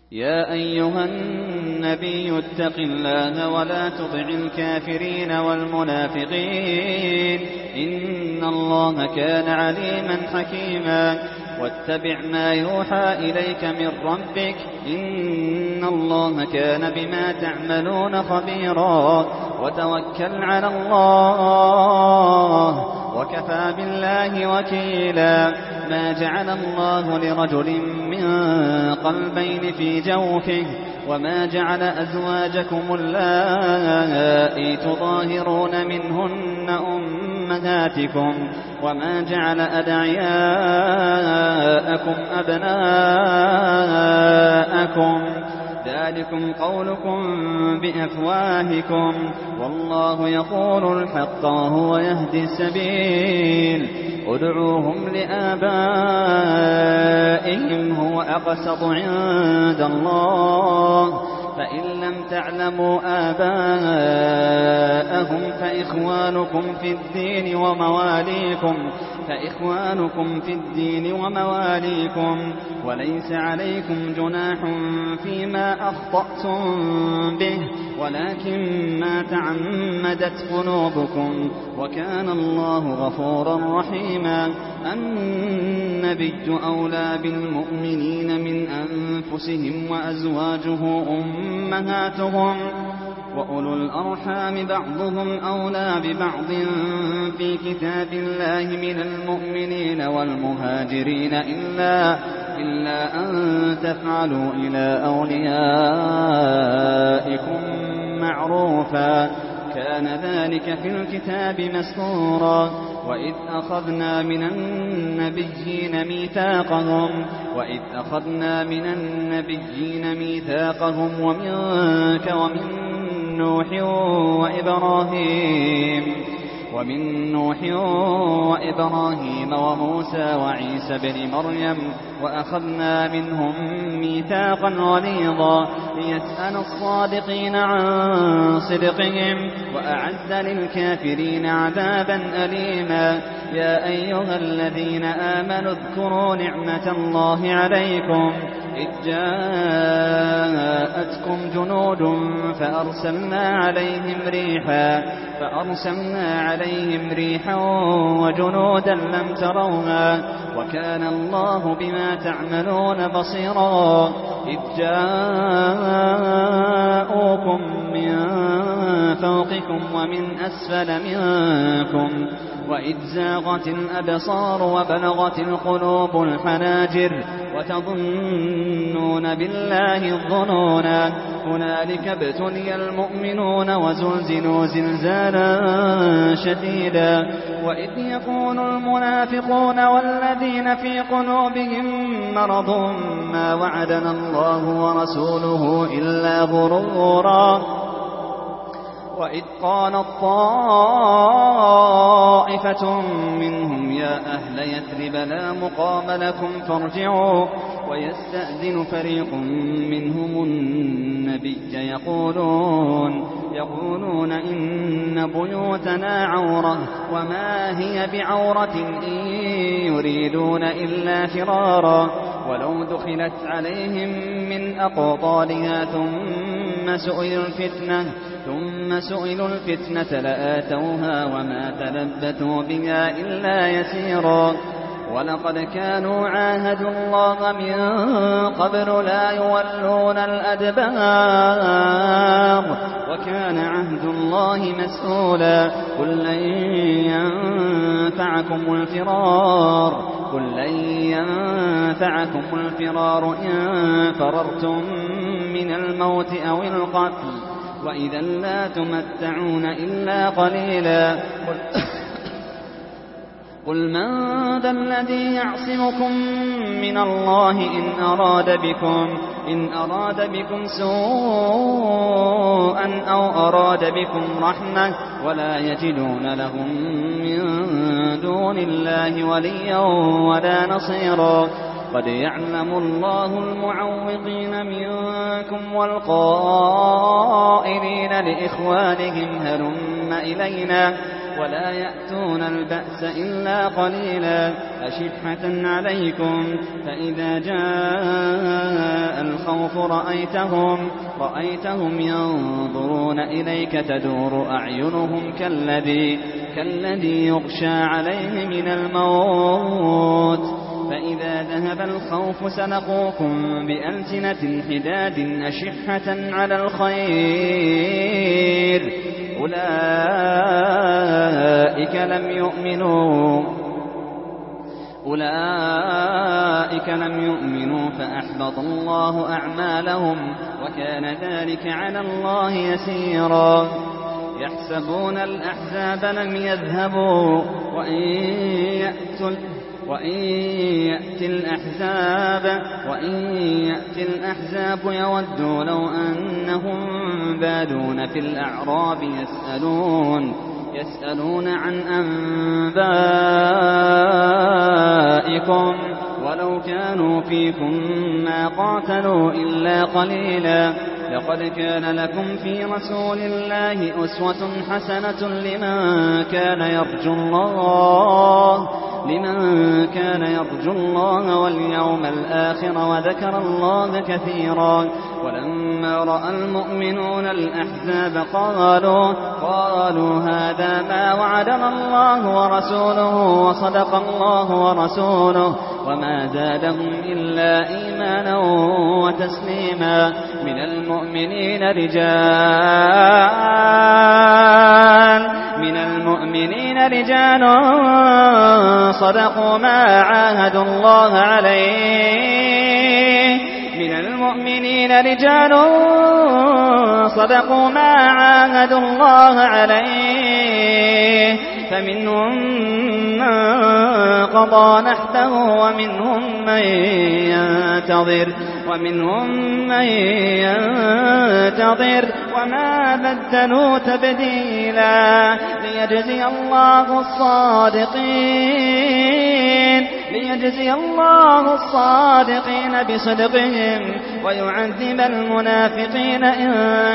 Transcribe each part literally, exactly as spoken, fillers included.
يا أيها النبي اتق الله ولا تطع الكافرين والمنافقين إن الله كان عليما حكيما واتبع ما يوحى إليك من ربك إن الله كان بما تعملون خبيرا وتوكل على الله وكفى بالله وكيلا ما جعل الله لرجل من قلبين في جوفه وما جعل أزواجكم اللائي تظاهرون منهن أمهاتكم وما جعل أدعياءكم أبناءكم ذلكم قولكم بأفواهكم والله يقول الحق وهو يهدي السبيل ادعوهم لآبائهم هو أقسط عند الله فإن لم تعلموا آباءهم فإخوانكم في الدين ومواليكم فإخوانكم في الدين ومواليكم وليس عليكم جناح فيما أخطأتم به ولكن ما تعمدت قلوبكم وكان الله غفورا رحيما النبي أولى بالمؤمنين من أنفسهم وأزواجه أمهاتهم وأولو الأرحام بعضهم أولى ببعض في كتاب الله من المؤمنين والمهاجرين إلا, إلا أن تفعلوا إلى أوليائكم معروفا كان ذلك في الكتاب مسطورا وإذ أخذنا من النبيين ميثاقهم وإذ أخذنا من النبيين ميثاقهم ومنك ومن نوح وإبراهيم ومن نوح وإبراهيم وموسى وعيسى بن مريم وأخذنا منهم ميثاقا غليظا ليسأل الصادقين عن صدقهم وأعد للكافرين عذابا أليما يا أيها الذين آمنوا اذكروا نعمة الله عليكم إذ جاءتكم جنود فأرسلنا عليهم ريحا فأرسلنا عليهم ريحا وجنودا لم تروها وكان الله بما تعملون بصيرا إذ جاءوكم من فوقكم ومن أسفل منكم وإذ زاغت الأبصار وبلغت القلوب الحناجر وتظنون بالله الظنونا هنالك ابتلي المؤمنون وزلزلوا زلزالا شديدا وإذ يقول المنافقون والذين في قلوبهم مرض ما وعدنا الله ورسوله إلا غرورا وإذ قالت طائفة منهم يا أهل يثرب لا مقام لكم فارجعوا ويستأذن فريق منهم النبي يقولون يقولون إن بيوتنا عورة وما هي بعورة إن يريدون إلا فرارا ولو دخلت عليهم من أقطارها ثم سئلوا الفتنة ثم سئلوا الفتنة لآتوها وما تلبثوا بها إلا يسيرا ولقد كانوا عاهدوا الله من قبل لا يولون الأدبار وكان عهد الله مسؤولا قل لن ينفعكم الفرار قل لن ينفعكم الفرار إن فررتم من الموت أو القتل وإذا لا تمتعون إلا قليلا قل من ذا الذي يعصمكم من الله إن أراد بكم إن أراد بكم سوءا أو أراد بكم رحمة ولا يجدون لهم من دون الله وليا ولا نصيرا قد يعلم الله المعوقين منكم والقائلين لإخوانهم هلم إلينا ولا يأتون البأس إلا قليلا أشحة عليكم فإذا جاء الخوف رأيتهم, رأيتهم ينظرون إليك تدور أعينهم كالذي, كالذي يغشى عليه من الموت فإذا ذهب الخوف سلقوكم بألسنة حداد أشحة على الخير أولئك لم يؤمنوا أولئك لم يؤمنوا فأحبط الله أعمالهم وكان ذلك على الله يسيرا يحسبون الأحزاب لم يذهبوا وإن يأتوا وإن يأتي الأحزاب وإن يأتي الأحزاب يودوا لو أنهم بادون في الأعراب يسألون يسألون عن أنبائكم ولو كانوا فيكم ما قاتلوا إلا قليلا لقد كان لكم في رسول الله أسوة حسنة لمن كان يرجو الله لمن كان يرجو الله واليوم الآخر وذكر الله كثيرا ولما رأى المؤمنون الأحزاب قالوا قالوا هذا ما وعدنا الله ورسوله وصدق الله ورسوله وما زادهم إلا إيمانا وتسليما من المؤمنين رجال من المؤمنين رجال صدقوا ما عاهدوا الله عليه من المؤمنين رجال صدقوا ما عاهدوا الله عليه فمنهم من قضى نحبه ومنهم من ينتظر ومنهم من ينتظر وما بدلوا تبديلا ليجزي الله الصادقين ليجزي الله الصادقين بصدقهم ويعذب المنافقين إن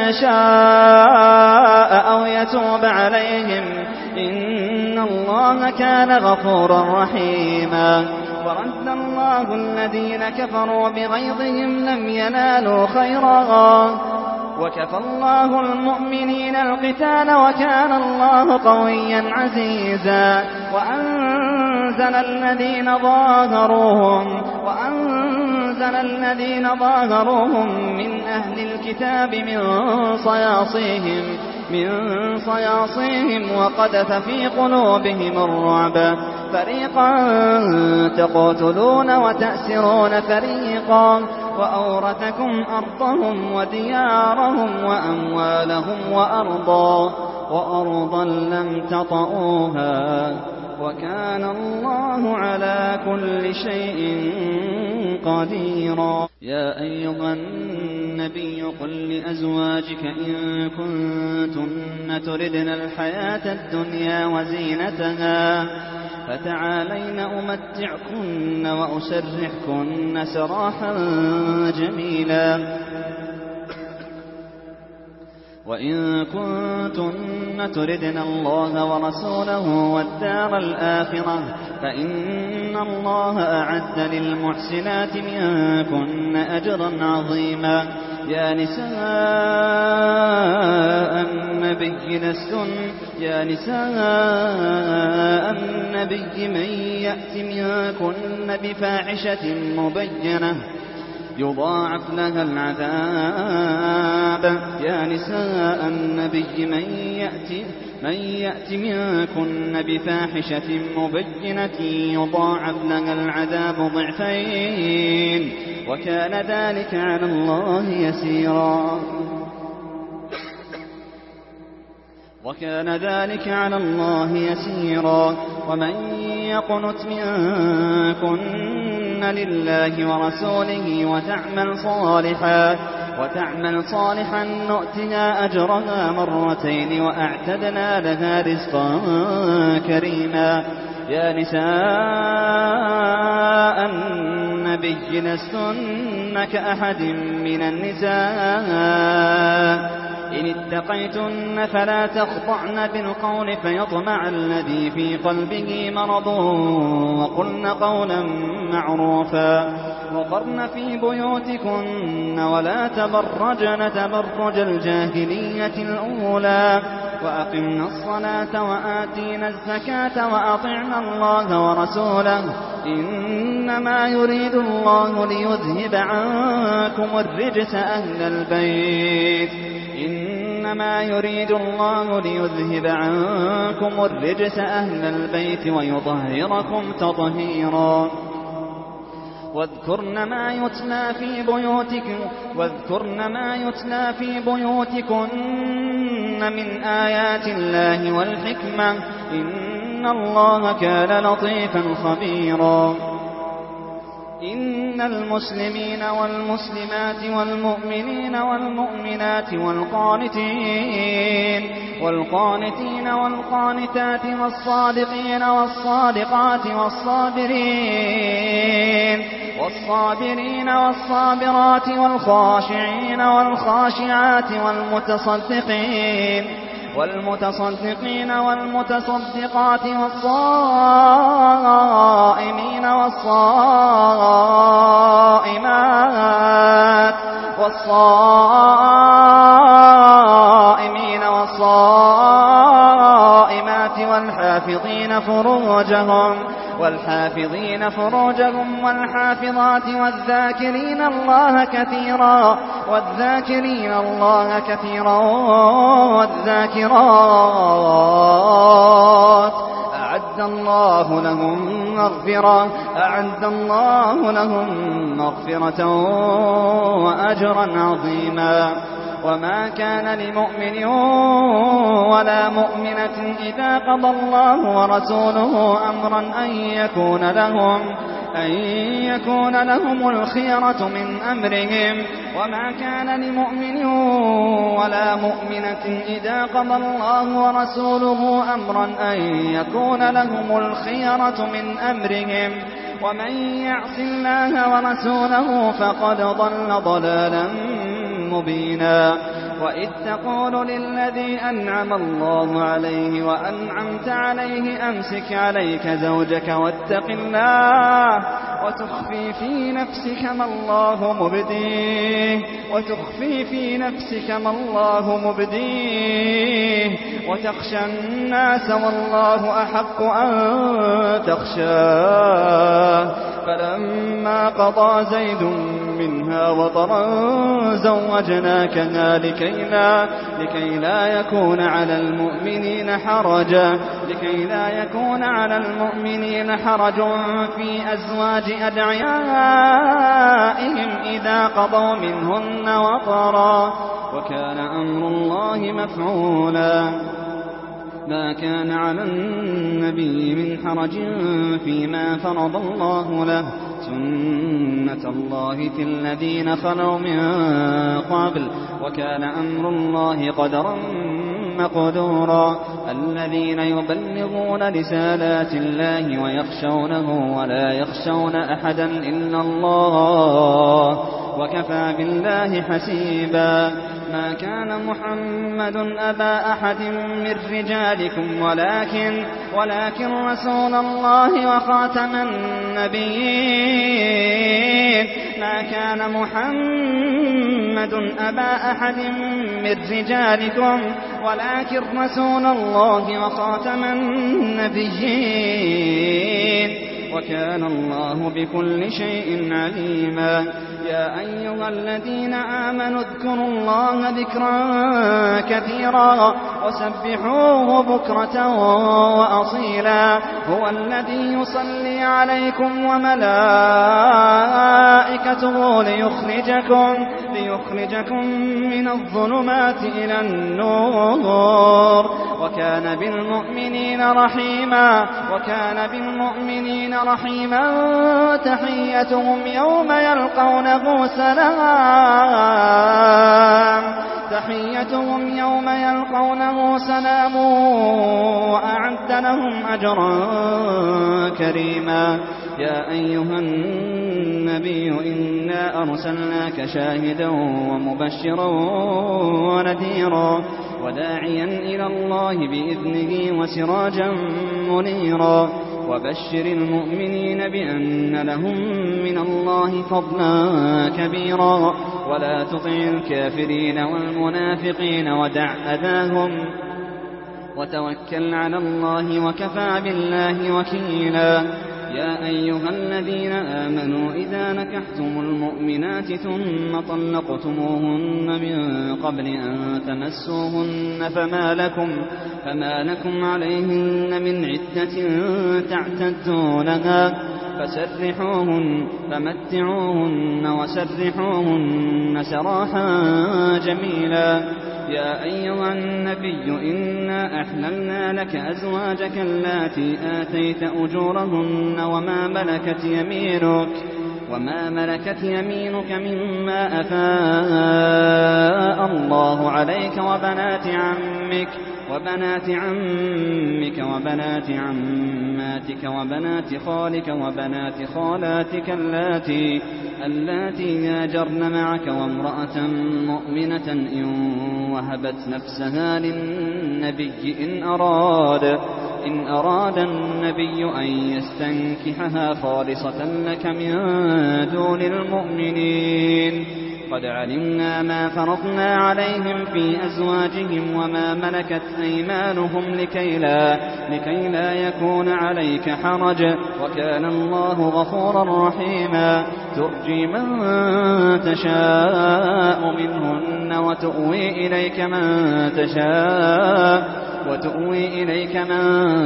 شاء أو يتوب عليهم إن الله كان غفورا رحيما ورد الله الذين كفروا بغيظهم لم ينالوا خيرا وكفى الله المؤمنين القتال وكان الله قويا عزيزا وأنزل الذين ظاهروهم وأنزل الذين ظاهروهم من أهل الكتاب من صياصيهم من صياصيهم وقذف في قلوبهم الرعب فريقا تقتلون وتأسرون فريقا وأورثكم أرضهم وديارهم وأموالهم وأرضا وأرضا لم تطئوها وكان الله على كل شيء قديرا يا أيها النبي قل لأزواجك إن كنتن تردن الحياة الدنيا وزينتها فتعالين أمتعكن وأسرحكن سراحا جميلا وإن كنتن تردن الله ورسوله والدار الآخرة فإن الله أعد للمحسنات منكن أجرا عظيما يا نساء النبي لستن يا نساء النبي من يأت منكن بفاحشة مبينة يضاعف لها العذاب يا نساء النبي من يأتي من يأتي منكن بفاحشة مبينة يضاعف لها العذاب ضعفين وكان ذلك على الله يسيرا وكان ذلك على الله يسيرا ومن يقنت منكن لله ورسوله وتعمل صالحا وتعمل صالحا نؤتها أجرها مرتين وأعتدنا لها رزقا كريما يا نساء النبي لستن كأحد من النساء إن اتقيتن فلا تخضعن بالقول فيطمع الذي في قلبه مرض وقلن قولا معروفا وقرن في بيوتكن ولا تبرجن تبرج الجاهلية الأولى وأقمنا الصلاة وآتينا الزكاة وأطعنا الله ورسوله إنما يريد الله ليذهب عنكم الرجس أهل البيت إنما يريد الله ليذهب عنكم الرجس أهل البيت ويطهركم تطهيرا واذكرن ما يتلى في بيوتكم واذكرن ما يتلى في بيوتكن من آيات الله والحكمة إن الله كان لطيفا خبيرا إن المسلمين والمسلمات والمؤمنين والمؤمنات والقانتين والقانتين والقانتات والصادقين والصادقات والصابرين والصابرين والصابرات والخاشعين والخاشعات والمتصدقين والمتصدقين والمتصدقات والصائمين والصائمات والصائمين والصائمات والحافظين فروجهم والحافظين فروجهم والحافظات والذاكرين الله كثيرا والذاكرين الله كثيرا والذاكرات أعد الله لهم مغفرة أعد الله لهم مغفرة وأجرا عظيما وما كان لمؤمن ولا مؤمنة إذا قضى الله ورسوله أمرا أن يكون لهم أن يكون لهم الخيرة من أمرهم وما كان لمؤمن ولا مؤمنة إذا قضى الله ورسوله أمرا أن يكون لهم الخيرة من أمرهم ومن يعص الله ورسوله فقد ضل ضلالا مبينا وإذ تقول للذي أنعم الله عليه وأنعمت عليه أمسك عليك زوجك واتق الله وتخفي في نفسك ما الله مبديه وتخفي في نفسك ما الله مبديه وتخشى الناس والله أحق أن تخشاه فلما قضى زيد منها وطرا زوجناكها لكي لا, لكي لا يكون على المؤمنين حرج لكي لا يكون على المؤمنين حرج في أزواج أدعيائهم إذا قضوا منهن وطرا وكان أمر الله مفعولا ما كان على النبي من حرج فيما فرض الله له سنة الله في الذين خلوا من قبل وكان أمر الله قدرا مقدورا الذين يبلغون رسالات الله ويخشونه ولا يخشون أحدا إلا الله وكفى بالله حسيبا ما كان محمد أبا أحد من رجالكم ولكن ولكن رسول الله وخاتم النبيين ما كان محمد أبا أحد من رجالكم ولكن رسول الله وخاتم النبيين وكان الله بكل شيء عليما يا أيها الذين آمنوا اذكروا الله ذكرا كثيرا وسبحوه بكرة وأصيلا هو الذي يصلي عليكم وملائكته ليخرجكم, ليخرجكم من الظلمات إلى النور وكان بالمؤمنين رحيما وكان بالمؤمنين رحيما تحيتهم يوم يلقونه سلام تحيتهم يوم يلقونه سلام وأعد لهم أجرا كريما يا أيها النبي إن إنا أرسلناك شاهدا ومبشرا ونذيرا وداعيا إلى الله بإذنه وسراجا منيرا وبشر المؤمنين بأن لهم من الله فضلا كبيرا ولا تطع الكافرين والمنافقين ودع أذاهم وتوكل على الله وكفى بالله وكيلا. يا أيها الذين آمنوا إذا نكحتم المؤمنات ثم طلقتموهن من قبل أن تمسوهن فما لكم, فما لكم عليهن من عدة تعتدونها فسرحوهن فمتعوهن وسرحوهن سراحا جميلا. يا أيها النبي إنا أحللنا لك أزواجك اللاتي آتيت أجورهن وما ملكت يمينك وما ملكت يمينك مما أفاء الله عليك وبنات عمك وبنات عمك وبنات عماتك وبنات خالك وبنات خالاتك اللاتي اللاتي هاجرن معك وامرأة مؤمنة إن وهبت نفسها للنبي إن أراد إن أراد النبي أن يستنكحها خالصة لك من دون المؤمنين. قد علمنا ما فرضنا عليهم في أزواجهم وما ملكت أيمانهم لكي لا, لكي لا يكون عليك حرج وكان الله غفورا رحيما. ترجي من تشاء منهن وتؤوي إليك من تشاء وتؤوي إليك من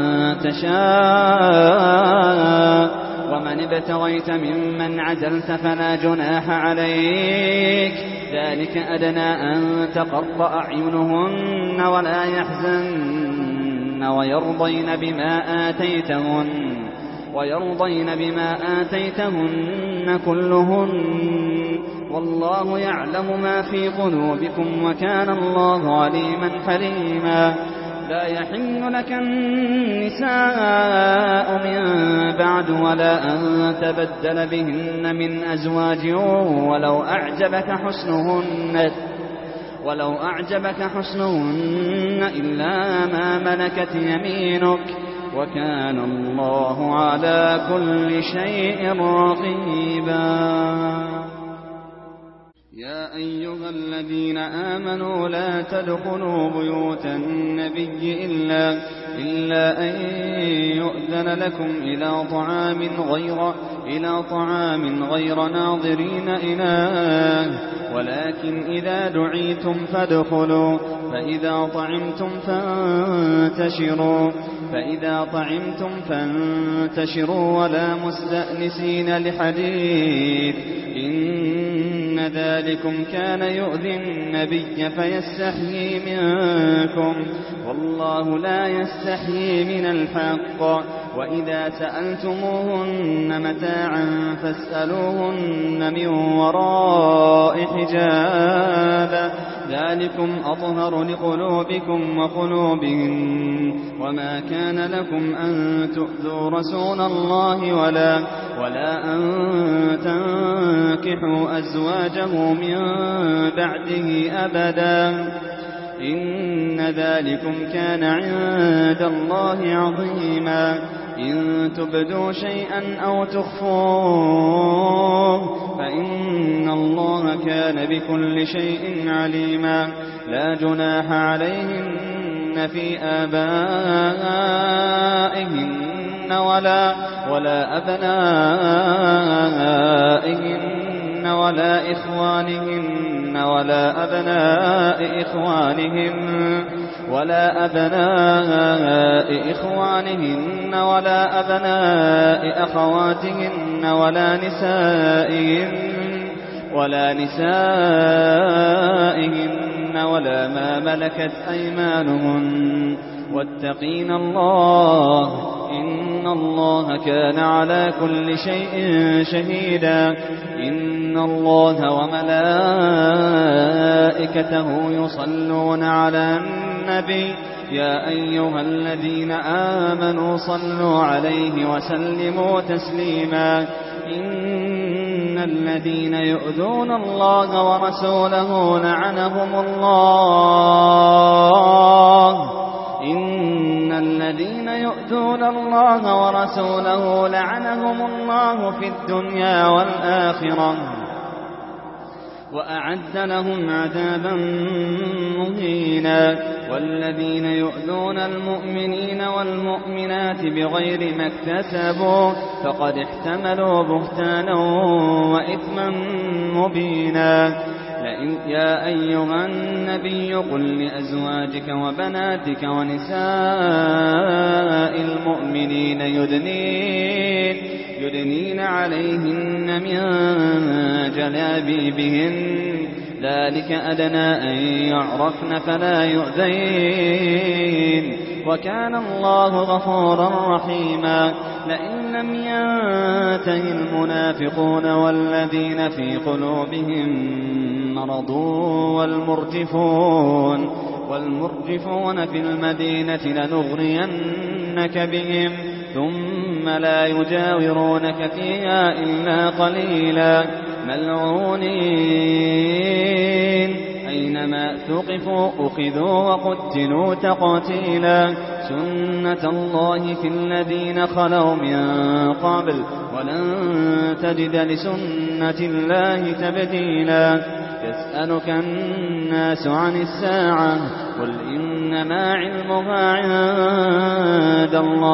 تشاء ومن ابتغيت ممن عزلت فلا جناح عليك ذلك أدنى أن تقر أعينهن ولا يحزن ويرضين بما آتيتهن ويرضين بما آتيتهن كلهن والله يعلم ما في قلوبكم وكان الله عليما حليما. لا يحل لك النساء من بعد ولا أن تبدل بهن من أزواج ولو أعجبك حسنهن ولو أعجبك حسنهن إلا ما ملكت يمينك وكان الله على كل شيء رقيبا. يا أيها الذين آمنوا لا تدخلوا بيوت النبي إلا, إلا أن يؤذن لكم إلى طعام غير, إلى طعام غير ناظرين إناه ولكن إذا دعيتم فادخلوا فإذا طعمتم فانتشروا فإذا طعمتم فانتشروا ولا مستأنسين لحديث إن ذلكم كان يؤذي النبي فيستحيي منكم والله لا يستحيي من الحق. وإذا سألتموهن متاعا فاسألوهن من وراء حجاب ذلكم أطهر لقلوبكم وقلوبهم وما كان لكم أن تؤذوا رسول الله ولا, ولا أن تنكحوا أزواجه من بعده أبدا إن ذلكم كان عند الله عظيما. إن تبدوا شيئا أو تخفوه فإن الله كان بكل شيء عليما. لا جناح عليهن في آبائهن ولا, ولا أبنائهن ولا إخوانهن ولا أبناء إخوانهن ولا أبناء إخوانهن ولا أبناء أخواتهن ولا نسائهن ولا نسائهن ولا ما ملكت أيمانهن واتقين الله إن الله كان على كل شيء شهيدا. إن الله وملائكته يصلون على النبي يا أيها الذين آمنوا صلوا عليه وسلموا تسليما. إن الذين يؤذون الله ورسوله لعنهم الله إن الذين يؤذون الله ورسوله لعنهم الله في الدنيا والآخرة وأعد لهم عذابا مهينا والذين يؤذون المؤمنين والمؤمنات بغير ما اكتسبوا فقد احتملوا بهتانا وإثما مبينا يا أيها النبي قل لأزواجك وبناتك ونساء المؤمنين يدنين, يدنين عليهن من جلابيبهن ذلك أدنى أن يعرفن فلا يؤذين وكان الله غفورا رحيما لئن لم ينته المنافقون والذين في قلوبهم مرض والمرجفون والمرجفون في المدينة لنغرينك بهم ثم لا يجاورونك فيها إلا قليلا ملعونين أينما ثقفوا أخذوا وقتلوا تقتيلا سنة الله في الذين خلوا من قبل ولن تجد لسنة الله تبديلا يسألك الناس عن الساعة قل إنما علمها عند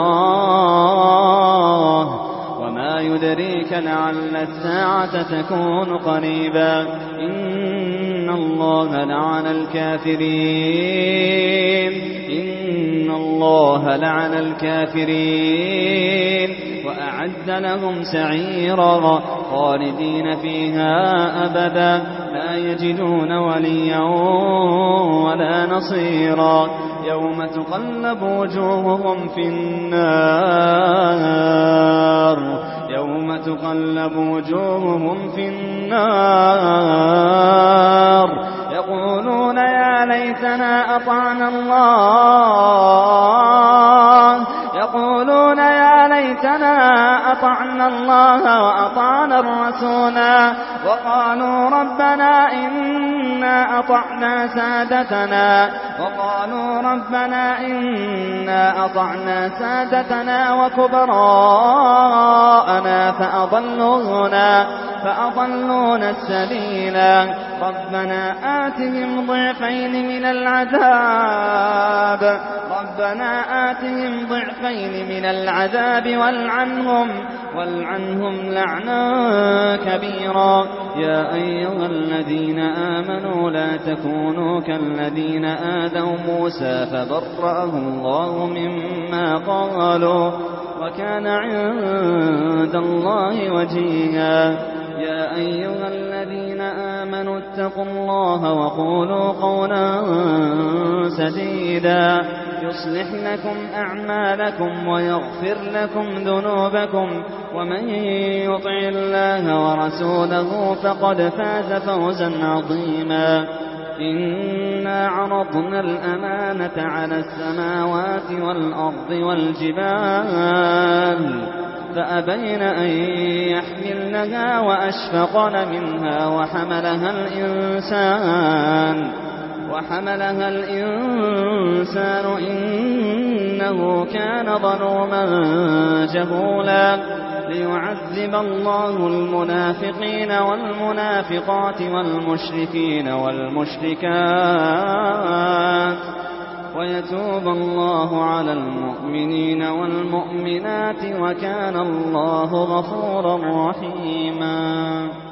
الله وما يدريك لعل الساعة تكون قريبا إن الله لعن الكافرين إن الله لعن الكافرين وأعد لهم سعيرا خالدين فيها أبدا لا يجدون وليا ولا نصيرا يوم تقلب وجوههم في النار يوم تقلب وجوههم في النار يقولون يا ليتنا أطعنا الله يقولون يا ليتنا أطعنا الله وأطعنا الرسولا وقالوا ربنا إنا أطعنا سادتنا وقالوا ربنا إنا أطعنا سادتنا وكبراءنا فأضلونا فأضلونا السبيلا ربنا آتهم ضعفين من العذاب ربنا آتهم ضعفين من العذاب والعنهم والعنهم لعنا كبيرا يا أيها الذين آمنوا لا تكونوا كالذين آذوا موسى فبرأه الله مما قالوا وكان عند الله وجيها يا أيها الذين آمنوا اتقوا الله وقولوا قولا سديدا يصلح لكم أعمالكم ويغفر لكم ذنوبكم ومن يطع الله ورسوله فقد فاز فوزا عظيما إنا عرضنا الأمانة على السماوات والأرض والجبال فأبين أن يحملنها وأشفقن منها وحملها الإنسان وحملها الإنسان إنه كان ظلوما جهولا ليعذب الله المنافقين والمنافقات والمشركين والمشركات ويتوب الله على المؤمنين والمؤمنات وكان الله غفورا رحيما.